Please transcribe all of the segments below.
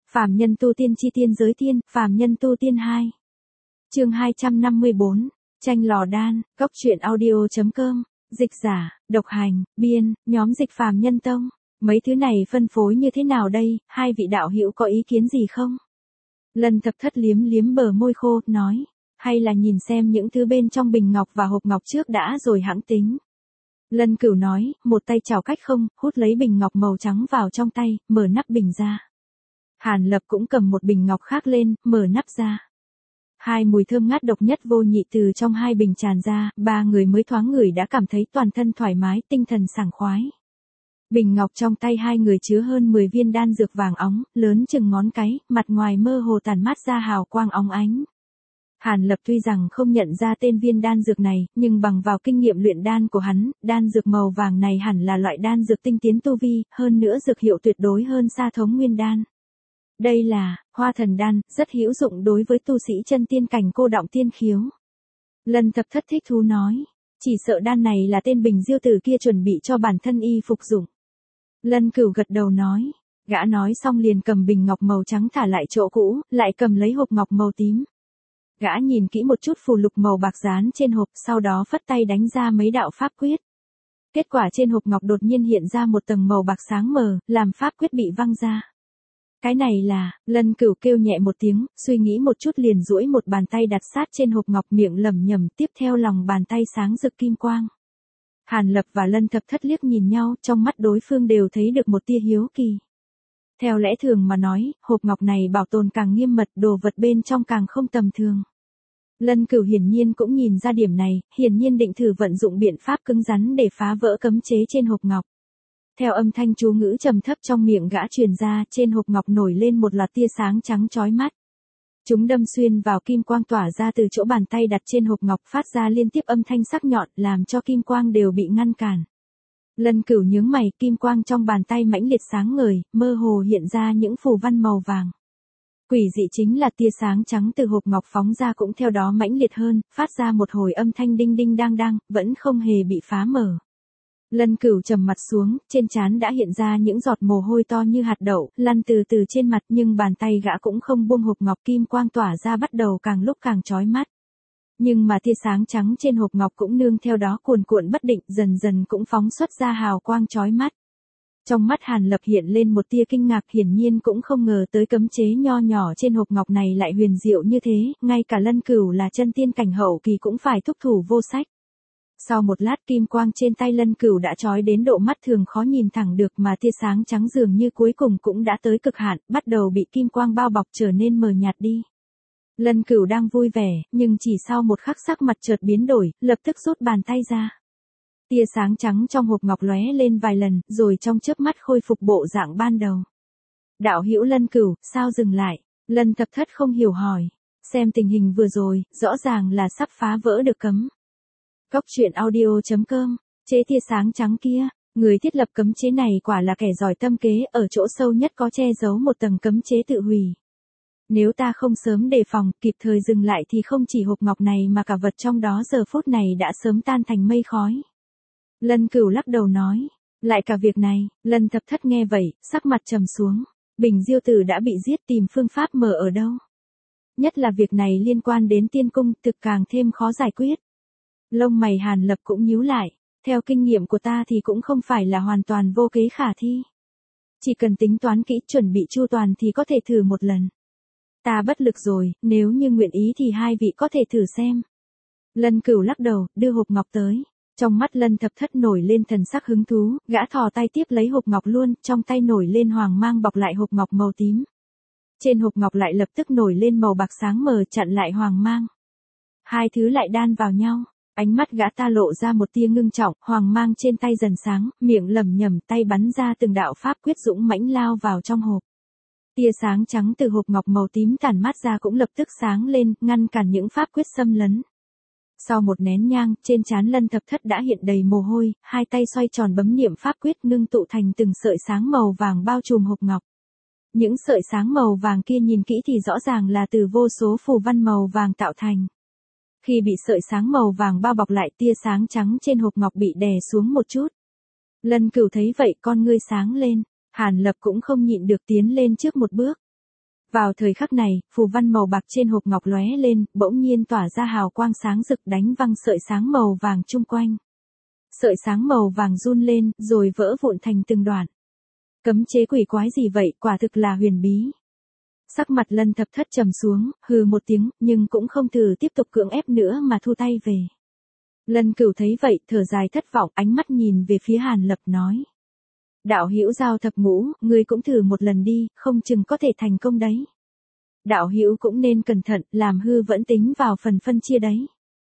Phàm nhân tu tiên chi tiên giới tiên, phàm nhân tu tiên 2. Chương 254, tranh lò đan, góc truyện audio.com, dịch giả, độc hành, biên, nhóm dịch phàm nhân tông. Mấy thứ này phân phối như thế nào đây, hai vị đạo hữu có ý kiến gì không? Lân Thập Thất liếm liếm bờ môi khô, nói, hay là nhìn xem những thứ bên trong bình ngọc và hộp ngọc trước đã rồi hãng tính. Lân Cửu nói, một tay chào cách không, hút lấy bình ngọc màu trắng vào trong tay, mở nắp bình ra. Hàn Lập cũng cầm một bình ngọc khác lên, mở nắp ra. Hai mùi thơm ngát độc nhất vô nhị từ trong hai bình tràn ra, ba người mới thoáng ngửi đã cảm thấy toàn thân thoải mái, tinh thần sảng khoái. Bình ngọc trong tay hai người chứa hơn 10 viên đan dược vàng óng, lớn chừng ngón cái, mặt ngoài mơ hồ tàn mát ra hào quang óng ánh. Hàn Lập tuy rằng không nhận ra tên viên đan dược này, nhưng bằng vào kinh nghiệm luyện đan của hắn, đan dược màu vàng này hẳn là loại đan dược tinh tiến tu vi, hơn nữa dược hiệu tuyệt đối hơn xa thống nguyên đan. Đây là Hoa Thần đan, rất hữu dụng đối với tu sĩ chân tiên cảnh cô đọng tiên khiếu. Lân Thập Thất thích thú nói, chỉ sợ đan này là tên Bình Diêu Tử kia chuẩn bị cho bản thân y phục dụng. Lân Cửu gật đầu nói, gã nói xong liền cầm bình ngọc màu trắng thả lại chỗ cũ, lại cầm lấy hộp ngọc màu tím. Gã nhìn kỹ một chút phù lục màu bạc dán trên hộp, sau đó phất tay đánh ra mấy đạo pháp quyết. Kết quả trên hộp ngọc đột nhiên hiện ra một tầng màu bạc sáng mờ, làm pháp quyết bị văng ra. Cái này là, Lân Cửu kêu nhẹ một tiếng, suy nghĩ một chút liền duỗi một bàn tay đặt sát trên hộp ngọc, miệng lẩm nhẩm, tiếp theo lòng bàn tay sáng rực kim quang. Hàn Lập và Lân Thập Thất liếc nhìn nhau, trong mắt đối phương đều thấy được một tia hiếu kỳ. Theo lẽ thường mà nói, hộp ngọc này bảo tồn càng nghiêm mật, đồ vật bên trong càng không tầm thường. Lân Cửu hiển nhiên cũng nhìn ra điểm này, hiển nhiên định thử vận dụng biện pháp cứng rắn để phá vỡ cấm chế trên hộp ngọc. Theo âm thanh chú ngữ trầm thấp trong miệng gã truyền ra, trên hộp ngọc nổi lên một loạt tia sáng trắng chói mắt. Chúng đâm xuyên vào kim quang tỏa ra từ chỗ bàn tay đặt trên hộp ngọc, phát ra liên tiếp âm thanh sắc nhọn, làm cho kim quang đều bị ngăn cản. Lân Cửu nhướng mày, kim quang trong bàn tay mãnh liệt sáng ngời, mơ hồ hiện ra những phù văn màu vàng. Quỷ dị chính là tia sáng trắng từ hộp ngọc phóng ra cũng theo đó mãnh liệt hơn, phát ra một hồi âm thanh đinh đinh đang đang, vẫn không hề bị phá mở. Lân Cửu trầm mặt xuống, trên trán đã hiện ra những giọt mồ hôi to như hạt đậu, lăn từ từ trên mặt, nhưng bàn tay gã cũng không buông hộp ngọc, kim quang tỏa ra bắt đầu càng lúc càng chói mắt. Nhưng mà tia sáng trắng trên hộp ngọc cũng nương theo đó cuồn cuộn bất định, dần dần cũng phóng xuất ra hào quang chói mắt. Trong mắt Hàn Lập hiện lên một tia kinh ngạc, hiển nhiên cũng không ngờ tới cấm chế nho nhỏ trên hộp ngọc này lại huyền diệu như thế, ngay cả Lân Cửu là chân tiên cảnh hậu kỳ cũng phải thúc thủ vô sách. Sau một lát kim quang trên tay Lân Cửu đã chói đến độ mắt thường khó nhìn thẳng được, mà tia sáng trắng dường như cuối cùng cũng đã tới cực hạn, bắt đầu bị kim quang bao bọc trở nên mờ nhạt đi. Lân Cửu đang vui vẻ, nhưng chỉ sau một khắc sắc mặt chợt biến đổi, lập tức rút bàn tay ra. Tia sáng trắng trong hộp ngọc lóe lên vài lần, rồi trong chớp mắt khôi phục bộ dạng ban đầu. Đạo hữu Lân Cửu, sao dừng lại? Lân Thập Thất không hiểu hỏi. Xem tình hình vừa rồi, rõ ràng là sắp phá vỡ được cấm. Góc truyện audio.com, chế tia sáng trắng kia, người thiết lập cấm chế này quả là kẻ giỏi tâm kế, ở chỗ sâu nhất có che giấu một tầng cấm chế tự hủy. Nếu ta không sớm đề phòng, kịp thời dừng lại thì không chỉ hộp ngọc này mà cả vật trong đó giờ phút này đã sớm tan thành mây khói. Lân Cửu lắc đầu nói, lại cả việc này. Lân Thập Thất nghe vậy, sắc mặt trầm xuống. Bình Diêu Tử đã bị giết, tìm phương pháp mở ở đâu? Nhất là việc này liên quan đến tiên cung, thực càng thêm khó giải quyết. Lông mày Hàn Lập cũng nhíu lại, theo kinh nghiệm của ta thì cũng không phải là hoàn toàn vô kế khả thi. Chỉ cần tính toán kỹ, chuẩn bị chu toàn thì có thể thử một lần. Ta bất lực rồi, nếu như nguyện ý thì hai vị có thể thử xem. Lân Cửu lắc đầu, đưa hộp ngọc tới. Trong mắt Lân Thập Thất nổi lên thần sắc hứng thú, gã thò tay tiếp lấy hộp ngọc luôn, trong tay nổi lên hoàng mang bọc lại hộp ngọc màu tím. Trên hộp ngọc lại lập tức nổi lên màu bạc sáng mờ chặn lại hoàng mang. Hai thứ lại đan vào nhau. Ánh mắt gã ta lộ ra một tia ngưng trọng, hoàng mang trên tay dần sáng, miệng lẩm nhẩm, tay bắn ra từng đạo pháp quyết dũng mãnh lao vào trong hộp. Tia sáng trắng từ hộp ngọc màu tím tản mát ra cũng lập tức sáng lên, ngăn cản những pháp quyết xâm lấn. Sau một nén nhang, trên trán Lân Thập Thất đã hiện đầy mồ hôi, hai tay xoay tròn bấm niệm pháp quyết ngưng tụ thành từng sợi sáng màu vàng bao trùm hộp ngọc. Những sợi sáng màu vàng kia nhìn kỹ thì rõ ràng là từ vô số phù văn màu vàng tạo thành. Khi bị sợi sáng màu vàng bao bọc lại, tia sáng trắng trên hộp ngọc bị đè xuống một chút. Lân Cửu thấy vậy con ngươi sáng lên, Hàn Lập cũng không nhịn được tiến lên trước một bước. Vào thời khắc này, phù văn màu bạc trên hộp ngọc lóe lên, bỗng nhiên tỏa ra hào quang sáng rực đánh văng sợi sáng màu vàng chung quanh. Sợi sáng màu vàng run lên, rồi vỡ vụn thành từng đoạn. Cấm chế quỷ quái gì vậy, quả thực là huyền bí. Sắc mặt Lân Thập Thất trầm xuống, hừ một tiếng, nhưng cũng không thử tiếp tục cưỡng ép nữa mà thu tay về. Lân Cửu thấy vậy, thở dài thất vọng, ánh mắt nhìn về phía Hàn Lập nói. Đạo hữu Giao thập ngũ, ngươi cũng thử một lần đi, không chừng có thể thành công đấy. Đạo hữu cũng nên cẩn thận, làm hư vẫn tính vào phần phân chia đấy.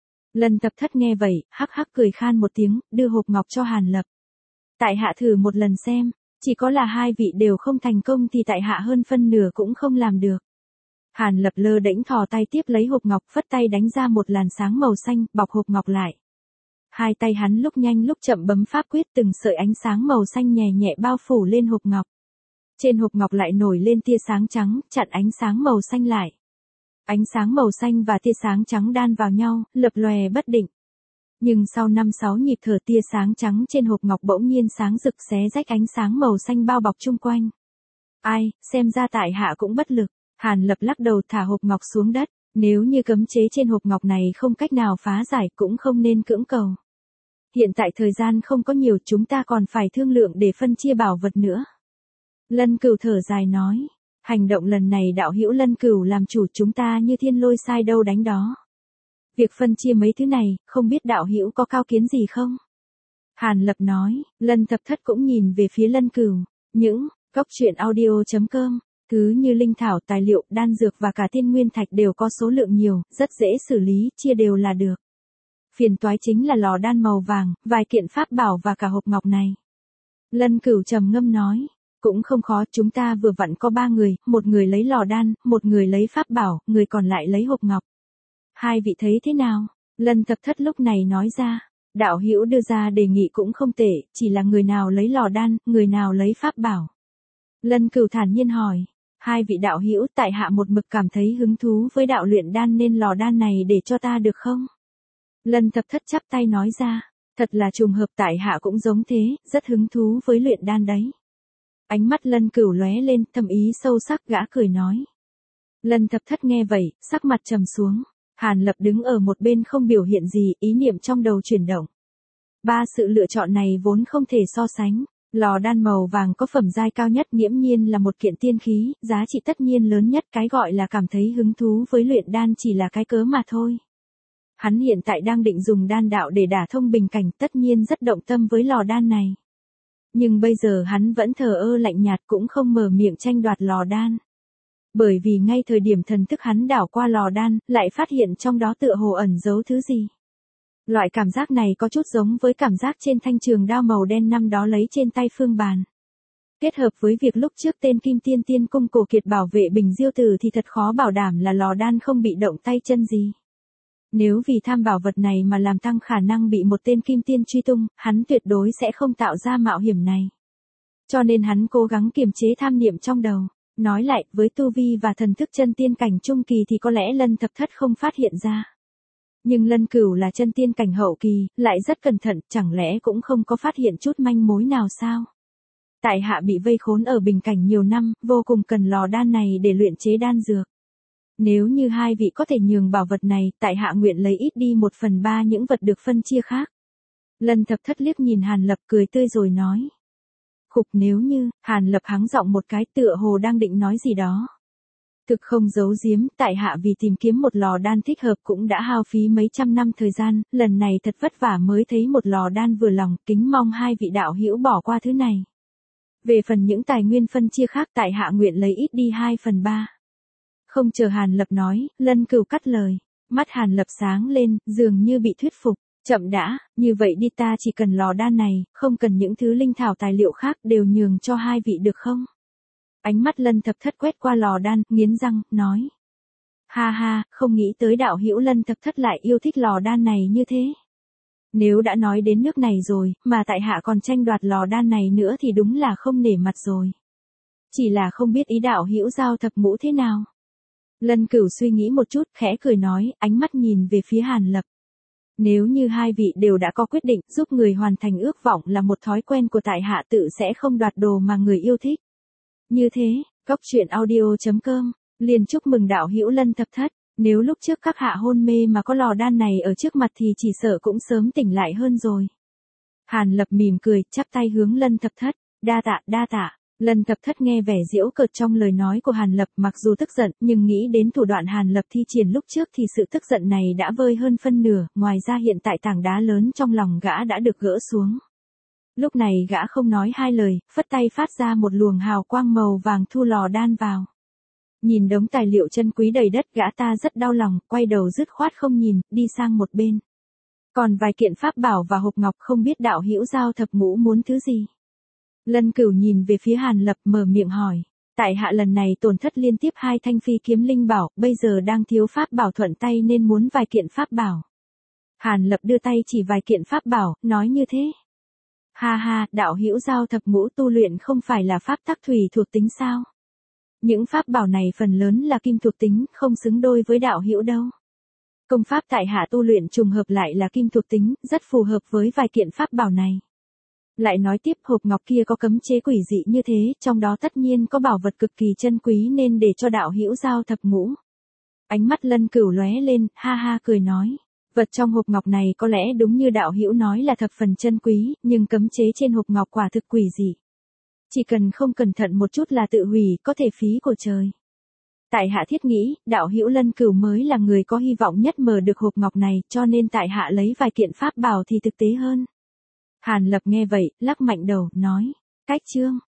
Lân Thập Thất nghe vậy, hắc hắc cười khan một tiếng, đưa hộp ngọc cho Hàn Lập. Tại hạ thử một lần xem, chỉ có là hai vị đều không thành công thì tại hạ hơn phân nửa cũng không làm được. Hàn Lập lơ đễnh thò tay tiếp lấy hộp ngọc, phất tay đánh ra một làn sáng màu xanh, bọc hộp ngọc lại. Hai tay hắn lúc nhanh lúc chậm bấm pháp quyết, từng sợi ánh sáng màu xanh nhẹ nhẹ bao phủ lên hộp ngọc. Trên hộp ngọc lại nổi lên tia sáng trắng, chặn ánh sáng màu xanh lại. Ánh sáng màu xanh và tia sáng trắng đan vào nhau, lập lòe bất định. Nhưng sau 5-6 nhịp thở, tia sáng trắng trên hộp ngọc bỗng nhiên sáng rực xé rách ánh sáng màu xanh bao bọc chung quanh. Ai, xem ra tại hạ cũng bất lực. Hàn Lập lắc đầu thả hộp ngọc xuống đất. Nếu như cấm chế trên hộp ngọc này không cách nào phá giải cũng không nên cưỡng cầu. Hiện tại thời gian không có nhiều, chúng ta còn phải thương lượng để phân chia bảo vật nữa. Lân Cửu thở dài nói. Hành động lần này đạo hữu Lân Cửu làm chủ, chúng ta như thiên lôi sai đâu đánh đó. Việc phân chia mấy thứ này, không biết đạo hữu có cao kiến gì không? Hàn Lập nói. Lân Thập Thất cũng nhìn về phía Lân Cửu. Những cốc truyện audio.com, thứ như linh thảo, tài liệu, đan dược và cả tiên nguyên thạch đều có số lượng nhiều, rất dễ xử lý, chia đều là được. Phiền toái chính là lò đan màu vàng, vài kiện pháp bảo và cả hộp ngọc này. Lân Cửu trầm ngâm nói. Cũng không khó, chúng ta vừa vặn có 3 người, một người lấy lò đan, một người lấy pháp bảo, người còn lại lấy hộp ngọc. Hai vị thấy thế nào? Lân Thập Thất lúc này nói ra. Đạo hữu đưa ra đề nghị cũng không tệ, chỉ là người nào lấy lò đan, người nào lấy pháp bảo. Lân Cửu thản nhiên hỏi. Hai vị đạo hữu, tại hạ một mực cảm thấy hứng thú với đạo luyện đan, nên lò đan này để cho ta được không? Lân Thập Thất chắp tay nói ra. Thật là trùng hợp, tại hạ cũng giống thế, rất hứng thú với luyện đan đấy. Ánh mắt Lân Cửu lóe lên, thâm ý sâu sắc, gã cười nói. Lân Thập Thất nghe vậy, sắc mặt trầm xuống. Hàn Lập đứng ở một bên không biểu hiện gì, ý niệm trong đầu chuyển động. 3 sự lựa chọn này vốn không thể so sánh. Lò đan màu vàng có phẩm giai cao nhất, nghiễm nhiên là một kiện tiên khí, giá trị tất nhiên lớn nhất, cái gọi là cảm thấy hứng thú với luyện đan chỉ là cái cớ mà thôi. Hắn hiện tại đang định dùng đan đạo để đả thông bình cảnh, tất nhiên rất động tâm với lò đan này. Nhưng bây giờ hắn vẫn thờ ơ lạnh nhạt, cũng không mở miệng tranh đoạt lò đan. Bởi vì ngay thời điểm thần thức hắn đảo qua lò đan, lại phát hiện trong đó tựa hồ ẩn giấu thứ gì. Loại cảm giác này có chút giống với cảm giác trên thanh trường đao màu đen năm đó lấy trên tay Phương Bàn. Kết hợp với việc lúc trước tên Kim Tiên Tiên Cung Cổ Kiệt bảo vệ Bình Diêu Tử thì thật khó bảo đảm là lò đan không bị động tay chân gì. Nếu vì tham bảo vật này mà làm tăng khả năng bị một tên Kim Tiên truy tung, hắn tuyệt đối sẽ không tạo ra mạo hiểm này. Cho nên hắn cố gắng kiềm chế tham niệm trong đầu. Nói lại, với tu vi và thần thức chân tiên cảnh trung kỳ thì có lẽ Lân Thập Thất không phát hiện ra. Nhưng Lân Cửu là chân tiên cảnh hậu kỳ, lại rất cẩn thận, chẳng lẽ cũng không có phát hiện chút manh mối nào sao? Tại hạ bị vây khốn ở bình cảnh nhiều năm, vô cùng cần lò đan này để luyện chế đan dược. Nếu như hai vị có thể nhường bảo vật này, tại hạ nguyện lấy ít đi 1/3 những vật được phân chia khác. Lân Thập Thất liếc nhìn Hàn Lập cười tươi rồi nói. Khục, nếu như, Hàn Lập hắng giọng một cái, tựa hồ đang định nói gì đó. Thực không giấu giếm, tại hạ vì tìm kiếm một lò đan thích hợp cũng đã hao phí mấy trăm năm thời gian, lần này thật vất vả mới thấy một lò đan vừa lòng, kính mong hai vị đạo hữu bỏ qua thứ này. Về phần những tài nguyên phân chia khác, tại hạ nguyện lấy ít đi 2/3. Không chờ Hàn Lập nói, Lân Cửu cắt lời. Mắt Hàn Lập sáng lên, dường như bị thuyết phục. Chậm đã, như vậy đi, ta chỉ cần lò đan này, không cần những thứ linh thảo tài liệu khác, đều nhường cho hai vị được không? Ánh mắt Lân Thập Thất quét qua lò đan, nghiến răng, nói. Ha ha, không nghĩ tới đạo hữu Lân Thập Thất lại yêu thích lò đan này như thế. Nếu đã nói đến nước này rồi, mà tại hạ còn tranh đoạt lò đan này nữa thì đúng là không nể mặt rồi. Chỉ là không biết ý đạo hữu Giao thập ngũ thế nào. Lân Cửu suy nghĩ một chút, khẽ cười nói, ánh mắt nhìn về phía Hàn Lập. Nếu như hai vị đều đã có quyết định, giúp người hoàn thành ước vọng là một thói quen của tại hạ, tự sẽ không đoạt đồ mà người yêu thích. Như thế, cốc truyện audio.com Liền chúc mừng đạo hữu Lân Thập Thất, nếu lúc trước các hạ hôn mê mà có lò đan này ở trước mặt thì chỉ sợ cũng sớm tỉnh lại hơn rồi. Hàn Lập mỉm cười, chắp tay hướng Lân Thập Thất, đa tạ. Lân Thập Thất nghe vẻ giễu cợt trong lời nói của Hàn Lập, mặc dù tức giận, nhưng nghĩ đến thủ đoạn Hàn Lập thi triển lúc trước thì sự tức giận này đã vơi hơn phân nửa, ngoài ra hiện tại tảng đá lớn trong lòng gã đã được gỡ xuống. Lúc này gã không nói hai lời, phất tay phát ra một luồng hào quang màu vàng thu lò đan vào. Nhìn đống tài liệu chân quý đầy đất, gã ta rất đau lòng, quay đầu dứt khoát không nhìn, đi sang một bên. Còn vài kiện pháp bảo và hộp ngọc không biết đạo hữu Giao Thập Ngũ muốn thứ gì. Lân Cửu nhìn về phía Hàn Lập mở miệng hỏi. Tại hạ lần này tổn thất liên tiếp 2 thanh phi kiếm linh bảo, bây giờ đang thiếu pháp bảo thuận tay nên muốn vài kiện pháp bảo. Hàn Lập đưa tay chỉ vài kiện pháp bảo, nói như thế. Ha ha, đạo hữu Giao Thập Ngũ tu luyện không phải là pháp tắc thủy thuộc tính sao? Những pháp bảo này phần lớn là kim thuộc tính, không xứng đôi với đạo hữu đâu. Công pháp tại hạ tu luyện trùng hợp lại là kim thuộc tính, rất phù hợp với vài kiện pháp bảo này. Lại nói tiếp, hộp ngọc kia có cấm chế quỷ dị như thế, trong đó tất nhiên có bảo vật cực kỳ chân quý nên để cho đạo hữu Giao Thập Ngũ. Ánh mắt Lân Cửu lóe lên, ha ha cười nói. Vật trong hộp ngọc này có lẽ đúng như đạo hữu nói là thập phần chân quý, nhưng cấm chế trên hộp ngọc quả thực quỷ dị. Chỉ cần không cẩn thận một chút là tự hủy, có thể phí của trời. Tại hạ thiết nghĩ, đạo hữu Lân Cửu mới là người có hy vọng nhất mở được hộp ngọc này, cho nên tại hạ lấy vài kiện pháp bảo thì thực tế hơn. Hàn Lập nghe vậy, lắc mạnh đầu, nói. Cách chương.